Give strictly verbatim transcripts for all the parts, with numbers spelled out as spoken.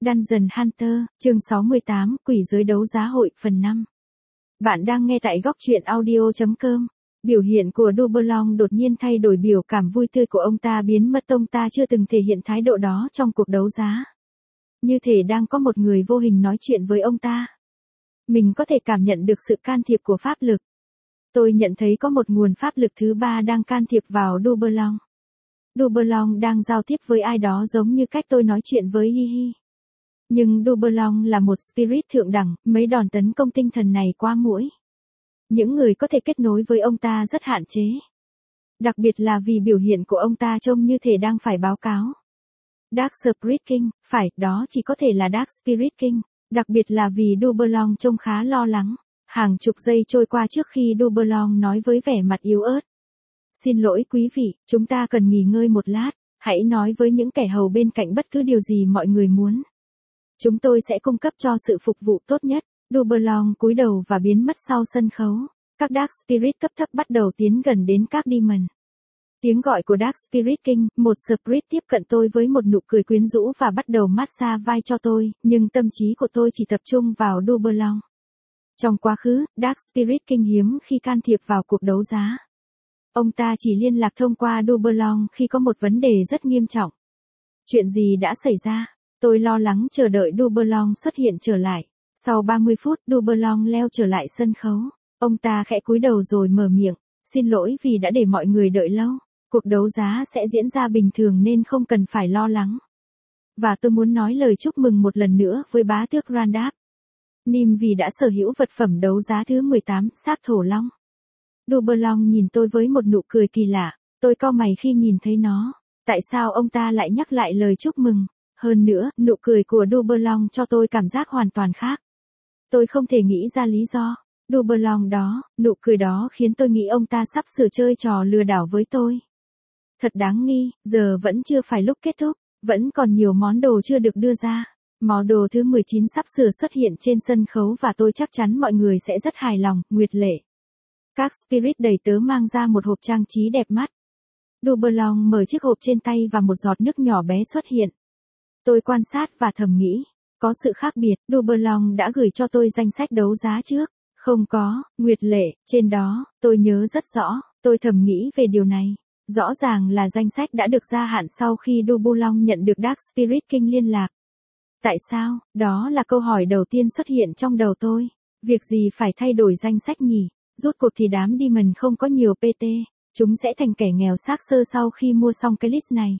Dungeon Hunter, chương sáu mươi tám, Quỷ giới đấu giá hội, phần năm. Bạn đang nghe tại góc truyện audio chấm com. Biểu hiện của Duberlong đột nhiên thay đổi, biểu cảm vui tươi của ông ta biến mất, ông ta chưa từng thể hiện thái độ đó trong cuộc đấu giá. Như thể đang có một người vô hình nói chuyện với ông ta. Mình có thể cảm nhận được sự can thiệp của pháp lực. Tôi nhận thấy có một nguồn pháp lực thứ ba đang can thiệp vào Duberlong. Duberlong đang giao tiếp với ai đó giống như cách tôi nói chuyện với Hi Hi. Nhưng Duberlong là một spirit thượng đẳng, mấy đòn tấn công tinh thần này quá muỗi. Những người có thể kết nối với ông ta rất hạn chế. Đặc biệt là vì biểu hiện của ông ta trông như thể đang phải báo cáo. Dark Spirit King, phải, đó chỉ có thể là Dark Spirit King, đặc biệt là vì Duberlong trông khá lo lắng. Hàng chục giây trôi qua trước khi Duberlong nói với vẻ mặt yếu ớt. Xin lỗi quý vị, chúng ta cần nghỉ ngơi một lát, hãy nói với những kẻ hầu bên cạnh bất cứ điều gì mọi người muốn. Chúng tôi sẽ cung cấp cho sự phục vụ tốt nhất. Duberlong cúi đầu và biến mất sau sân khấu. Các Dark Spirit cấp thấp bắt đầu tiến gần đến các Demon. Tiếng gọi của Dark Spirit King, một Spirit tiếp cận tôi với một nụ cười quyến rũ và bắt đầu massage vai cho tôi, nhưng tâm trí của tôi chỉ tập trung vào Duberlong. Trong quá khứ, Dark Spirit King hiếm khi can thiệp vào cuộc đấu giá. Ông ta chỉ liên lạc thông qua Duberlong khi có một vấn đề rất nghiêm trọng. Chuyện gì đã xảy ra? Tôi lo lắng chờ đợi Duberlong xuất hiện trở lại. Sau ba mươi phút, Duberlong leo trở lại sân khấu. Ông ta khẽ cúi đầu rồi mở miệng. Xin lỗi vì đã để mọi người đợi lâu. Cuộc đấu giá sẽ diễn ra bình thường nên không cần phải lo lắng. Và tôi muốn nói lời chúc mừng một lần nữa với bá tước Randap Nim vì đã sở hữu vật phẩm đấu giá thứ mười tám, xác thổ long. Duberlong nhìn tôi với một nụ cười kỳ lạ. Tôi cau mày khi nhìn thấy nó. Tại sao ông ta lại nhắc lại lời chúc mừng? Hơn nữa, nụ cười của Duberlong cho tôi cảm giác hoàn toàn khác. Tôi không thể nghĩ ra lý do. Duberlong đó, nụ cười đó khiến tôi nghĩ ông ta sắp sửa chơi trò lừa đảo với tôi. Thật đáng nghi, giờ vẫn chưa phải lúc kết thúc, vẫn còn nhiều món đồ chưa được đưa ra. Món đồ thứ mười chín sắp sửa xuất hiện trên sân khấu và tôi chắc chắn mọi người sẽ rất hài lòng. Nguyệt lệ. Các spirit đầy tớ mang ra một hộp trang trí đẹp mắt. Duberlong mở chiếc hộp trên tay và một giọt nước nhỏ bé xuất hiện. Tôi quan sát và thầm nghĩ, có sự khác biệt. Duberlong đã gửi cho tôi danh sách đấu giá trước. Không có, Nguyệt lệ, trên đó, tôi nhớ rất rõ, tôi thầm nghĩ về điều này. Rõ ràng là danh sách đã được gia hạn sau khi Duberlong nhận được Dark Spirit King liên lạc. Tại sao? Đó là câu hỏi đầu tiên xuất hiện trong đầu tôi. Việc gì phải thay đổi danh sách nhỉ? Rút cuộc thì đám Demon không có nhiều pê tê. Chúng sẽ thành kẻ nghèo xác xơ sau khi mua xong cái list này.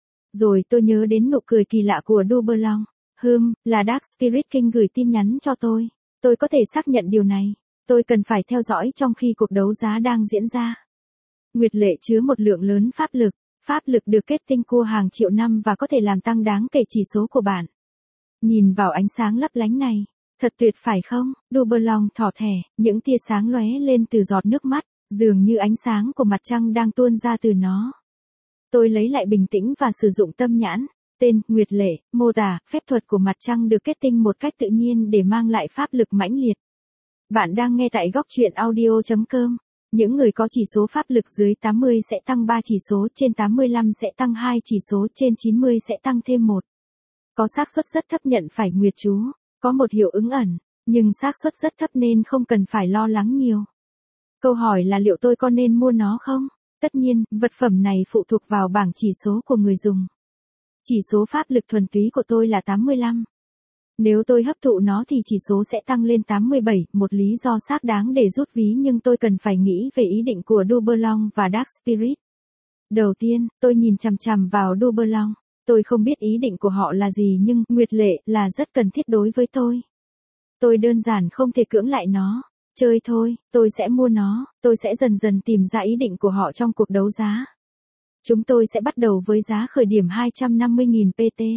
Rồi tôi nhớ đến nụ cười kỳ lạ của Duberlong. Hừm, là Dark Spirit King gửi tin nhắn cho tôi. Tôi có thể xác nhận điều này. Tôi cần phải theo dõi trong khi cuộc đấu giá đang diễn ra. Nguyệt lệ chứa một lượng lớn pháp lực. Pháp lực được kết tinh cua hàng triệu năm và có thể làm tăng đáng kể chỉ số của bạn. Nhìn vào ánh sáng lấp lánh này. Thật tuyệt phải không? Duberlong thỏ thẻ, những tia sáng lóe lên từ giọt nước mắt, dường như ánh sáng của mặt trăng đang tuôn ra từ nó. Tôi lấy lại bình tĩnh và sử dụng tâm nhãn. Tên, Nguyệt lệ, mô tả, phép thuật của mặt trăng được kết tinh một cách tự nhiên để mang lại pháp lực mãnh liệt. Bạn đang nghe tại góc truyện audio chấm com. Những người có chỉ số pháp lực dưới tám mươi sẽ tăng ba chỉ số, trên tám mươi lăm sẽ tăng hai chỉ số, trên chín mươi sẽ tăng thêm một. Có xác suất rất thấp nhận phải nguyệt chú. Có một hiệu ứng ẩn, nhưng xác suất rất thấp nên không cần phải lo lắng nhiều. Câu hỏi là liệu tôi có nên mua nó không? Tất nhiên, vật phẩm này phụ thuộc vào bảng chỉ số của người dùng. Chỉ số pháp lực thuần túy của tôi là tám mươi lăm. Nếu tôi hấp thụ nó thì chỉ số sẽ tăng lên tám mươi bảy, một lý do xác đáng để rút ví, nhưng tôi cần phải nghĩ về ý định của Duberlong và Dark Spirit. Đầu tiên, tôi nhìn chằm chằm vào Duberlong. Tôi không biết ý định của họ là gì nhưng Nguyệt lệ là rất cần thiết đối với tôi. Tôi đơn giản không thể cưỡng lại nó. Chơi thôi, tôi sẽ mua nó, tôi sẽ dần dần tìm ra ý định của họ trong cuộc đấu giá. Chúng tôi sẽ bắt đầu với giá khởi điểm hai trăm năm mươi nghìn pê tê.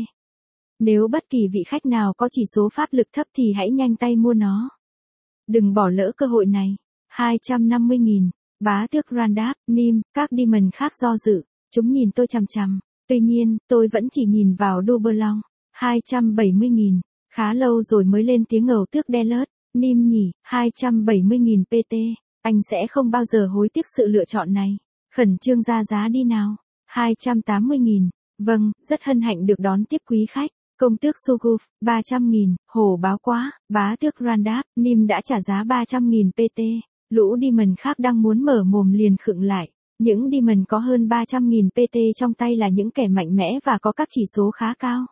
Nếu bất kỳ vị khách nào có chỉ số pháp lực thấp thì hãy nhanh tay mua nó. Đừng bỏ lỡ cơ hội này. hai trăm năm mươi nghìn, bá tước Randap Nim, các Demon khác do dự. Chúng nhìn tôi chằm chằm. Tuy nhiên, tôi vẫn chỉ nhìn vào Duberlong. hai trăm bảy mươi nghìn, khá lâu rồi mới lên tiếng ngầu tước Delert. Nim nhỉ, hai trăm bảy mươi nghìn pê tê. Anh sẽ không bao giờ hối tiếc sự lựa chọn này. Khẩn trương ra giá đi nào. hai trăm tám mươi nghìn. Vâng, rất hân hạnh được đón tiếp quý khách. Công tước Suguf, ba trăm nghìn, hồ báo quá, bá tước Randap, Nim đã trả giá ba trăm nghìn pê tê. Lũ demon khác đang muốn mở mồm liền khựng lại. Những demon có hơn ba trăm nghìn pê tê trong tay là những kẻ mạnh mẽ và có các chỉ số khá cao.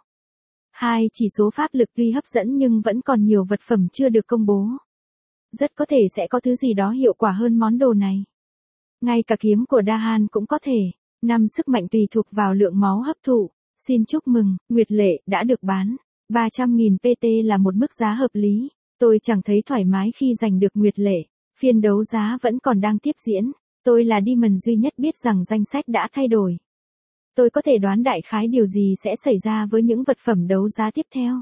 Hai chỉ số pháp lực tuy hấp dẫn nhưng vẫn còn nhiều vật phẩm chưa được công bố. Rất có thể sẽ có thứ gì đó hiệu quả hơn món đồ này. Ngay cả kiếm của Dahan cũng có thể. Năm sức mạnh tùy thuộc vào lượng máu hấp thụ. Xin chúc mừng, Nguyệt Lệ đã được bán. ba trăm nghìn pê tê là một mức giá hợp lý. Tôi chẳng thấy thoải mái khi giành được Nguyệt Lệ. Phiên đấu giá vẫn còn đang tiếp diễn. Tôi là demon duy nhất biết rằng danh sách đã thay đổi. Tôi có thể đoán đại khái điều gì sẽ xảy ra với những vật phẩm đấu giá tiếp theo.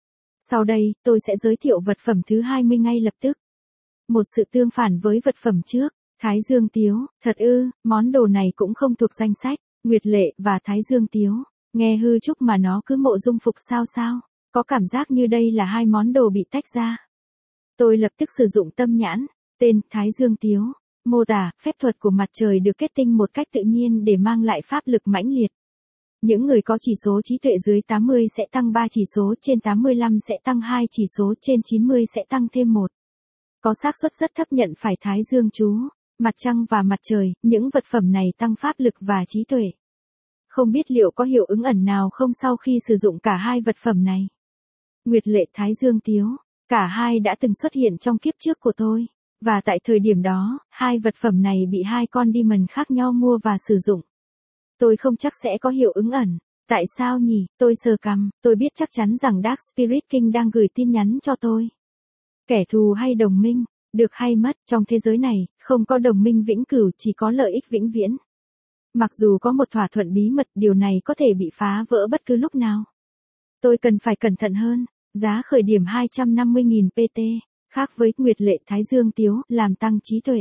Sau đây, tôi sẽ giới thiệu vật phẩm thứ hai mươi ngay lập tức. Một sự tương phản với vật phẩm trước. Thái Dương Tiếu, thật ư, món đồ này cũng không thuộc danh sách. Nguyệt Lệ và Thái Dương Tiếu. Nghe hư chúc mà nó cứ mộ dung phục sao sao. Có cảm giác như đây là hai món đồ bị tách ra. Tôi lập tức sử dụng tâm nhãn. Tên Thái Dương Tiếu. Mô tả, phép thuật của mặt trời được kết tinh một cách tự nhiên để mang lại pháp lực mãnh liệt. Những người có chỉ số trí tuệ dưới tám mươi sẽ tăng ba chỉ số, trên tám mươi lăm sẽ tăng hai chỉ số, trên chín mươi sẽ tăng thêm một. Có xác suất rất thấp nhận phải Thái Dương chú, mặt trăng và mặt trời, những vật phẩm này tăng pháp lực và trí tuệ. Không biết liệu có hiệu ứng ẩn nào không sau khi sử dụng cả hai vật phẩm này. Nguyệt Lệ Thái Dương Tiếu, cả hai đã từng xuất hiện trong kiếp trước của tôi. Và tại thời điểm đó, hai vật phẩm này bị hai con demon khác nhau mua và sử dụng. Tôi không chắc sẽ có hiệu ứng ẩn. Tại sao nhỉ? Tôi sờ cằm, tôi biết chắc chắn rằng Dark Spirit King đang gửi tin nhắn cho tôi. Kẻ thù hay đồng minh, được hay mất, trong thế giới này, không có đồng minh vĩnh cửu, chỉ có lợi ích vĩnh viễn. Mặc dù có một thỏa thuận bí mật, điều này có thể bị phá vỡ bất cứ lúc nào. Tôi cần phải cẩn thận hơn. Giá khởi điểm hai trăm năm mươi nghìn pê tê. Khác với Nguyệt Lệ Thái Dương Tiếu, làm tăng trí tuệ.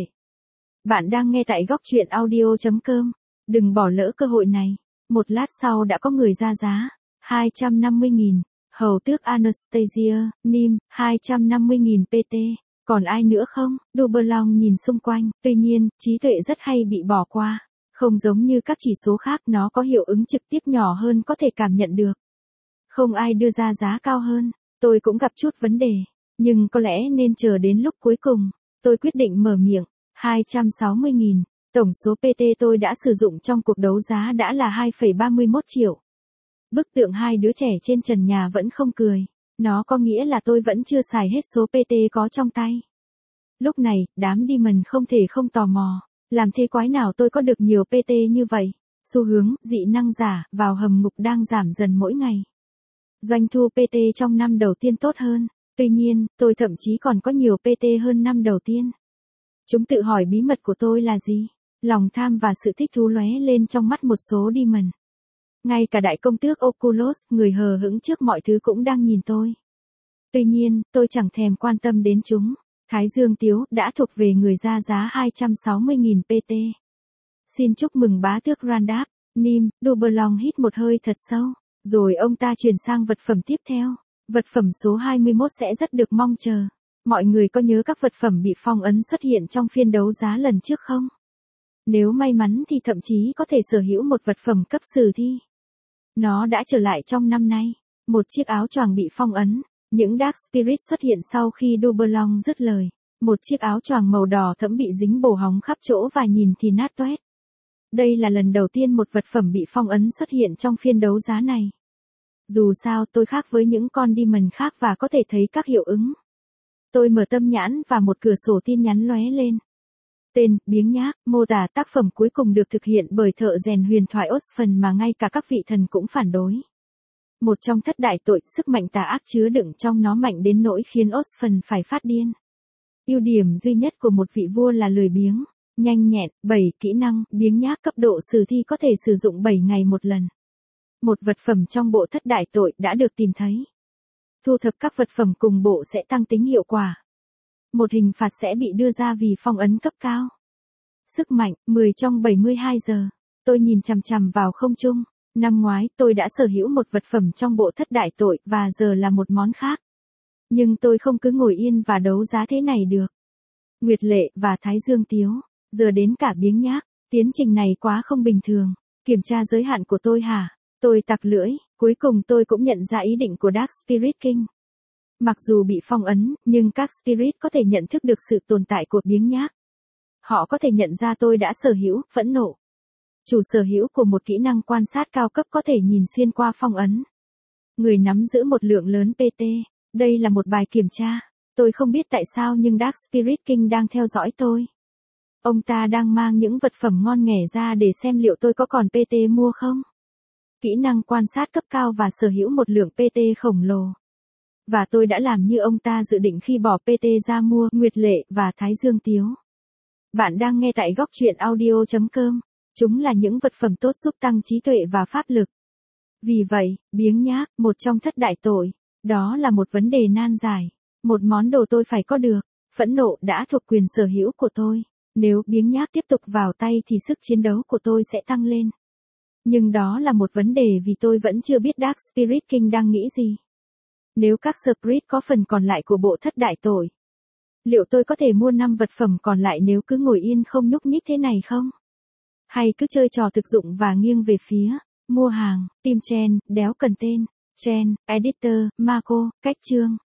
Bạn đang nghe tại góc truyện audio chấm com. Đừng bỏ lỡ cơ hội này. Một lát sau đã có người ra giá. hai trăm năm mươi nghìn. Hầu tước Anastasia, Nim, hai trăm năm mươi nghìn pê tê. Còn ai nữa không? Duberlong nhìn xung quanh. Tuy nhiên, trí tuệ rất hay bị bỏ qua. Không giống như các chỉ số khác, nó có hiệu ứng trực tiếp nhỏ hơn có thể cảm nhận được. Không ai đưa ra giá cao hơn. Tôi cũng gặp chút vấn đề. Nhưng có lẽ nên chờ đến lúc cuối cùng. Tôi quyết định mở miệng. hai trăm sáu mươi nghìn. Tổng số pê tê tôi đã sử dụng trong cuộc đấu giá đã là hai phẩy ba mươi mốt triệu. Bức tượng hai đứa trẻ trên trần nhà vẫn không cười. Nó có nghĩa là tôi vẫn chưa xài hết số pê tê có trong tay. Lúc này, đám demon không thể không tò mò. Làm thế quái nào tôi có được nhiều pê tê như vậy? Xu hướng, dị năng giả, vào hầm ngục đang giảm dần mỗi ngày. Doanh thu pê tê trong năm đầu tiên tốt hơn. Tuy nhiên, tôi thậm chí còn có nhiều pê tê hơn năm đầu tiên. Chúng tự hỏi bí mật của tôi là gì? Lòng tham và sự thích thú lóe lên trong mắt một số demon. Ngay cả đại công tước Oculus, người hờ hững trước mọi thứ cũng đang nhìn tôi. Tuy nhiên, tôi chẳng thèm quan tâm đến chúng. Thái Dương Tiếu đã thuộc về người ra giá hai trăm sáu mươi nghìn pê tê. Xin chúc mừng bá tước Randap, Nim. Duberlong hít một hơi thật sâu. Rồi ông ta chuyển sang vật phẩm tiếp theo. Vật phẩm số hai mươi mốt sẽ rất được mong chờ. Mọi người có nhớ các vật phẩm bị phong ấn xuất hiện trong phiên đấu giá lần trước không? Nếu may mắn thì thậm chí có thể sở hữu một vật phẩm cấp sử thi. Nó đã trở lại trong năm nay. Một chiếc áo choàng bị phong ấn. Những Dark Spirit xuất hiện sau khi Duberlong dứt lời. Một chiếc áo choàng màu đỏ thẫm bị dính bồ hóng khắp chỗ và nhìn thì nát toét. Đây là lần đầu tiên một vật phẩm bị phong ấn xuất hiện trong phiên đấu giá này. Dù sao tôi khác với những con demon khác và có thể thấy các hiệu ứng. Tôi mở tâm nhãn và một cửa sổ tin nhắn lóe lên. Tên, biếng nhác, mô tả tác phẩm cuối cùng được thực hiện bởi thợ rèn huyền thoại Osphand mà ngay cả các vị thần cũng phản đối. Một trong thất đại tội, sức mạnh tà ác chứa đựng trong nó mạnh đến nỗi khiến Osphand phải phát điên. Ưu điểm duy nhất của một vị vua là lười biếng, nhanh nhẹn, bảy kỹ năng, biếng nhác cấp độ sử thi có thể sử dụng bảy ngày một lần. Một vật phẩm trong bộ thất đại tội đã được tìm thấy. Thu thập các vật phẩm cùng bộ sẽ tăng tính hiệu quả. Một hình phạt sẽ bị đưa ra vì phong ấn cấp cao. Sức mạnh, mười trong bảy mươi hai giờ. Tôi nhìn chằm chằm vào không trung. Năm ngoái tôi đã sở hữu một vật phẩm trong bộ thất đại tội và giờ là một món khác. Nhưng tôi không cứ ngồi yên và đấu giá thế này được. Nguyệt Lệ và Thái Dương Tiếu, giờ đến cả biếng nhác. Tiến trình này quá không bình thường. Kiểm tra giới hạn của tôi hả? Tôi tặc lưỡi, cuối cùng tôi cũng nhận ra ý định của Dark Spirit King. Mặc dù bị phong ấn, nhưng các Spirit có thể nhận thức được sự tồn tại của biếng nhác. Họ có thể nhận ra tôi đã sở hữu, phẫn nộ. Chủ sở hữu của một kỹ năng quan sát cao cấp có thể nhìn xuyên qua phong ấn. Người nắm giữ một lượng lớn pê tê. Đây là một bài kiểm tra. Tôi không biết tại sao nhưng Dark Spirit King đang theo dõi tôi. Ông ta đang mang những vật phẩm ngon nghẻ ra để xem liệu tôi có còn pê tê mua không. Kỹ năng quan sát cấp cao và sở hữu một lượng pê tê khổng lồ. Và tôi đã làm như ông ta dự định khi bỏ pê tê ra mua Nguyệt Lệ và Thái Dương Tiếu. Bạn đang nghe tại góc truyện audio chấm com. Chúng là những vật phẩm tốt giúp tăng trí tuệ và pháp lực. Vì vậy, biếng nhác, một trong thất đại tội. Đó là một vấn đề nan giải. Một món đồ tôi phải có được. Phẫn nộ đã thuộc quyền sở hữu của tôi. Nếu biếng nhác tiếp tục vào tay thì sức chiến đấu của tôi sẽ tăng lên. Nhưng đó là một vấn đề vì tôi vẫn chưa biết Dark Spirit King đang nghĩ gì. Nếu các Spirit có phần còn lại của bộ thất đại tội, liệu tôi có thể mua năm vật phẩm còn lại nếu cứ ngồi yên không nhúc nhích thế này không? Hay cứ chơi trò thực dụng và nghiêng về phía mua hàng, tìm chen, đéo cần tên, chen, editor, Marco, cách chương.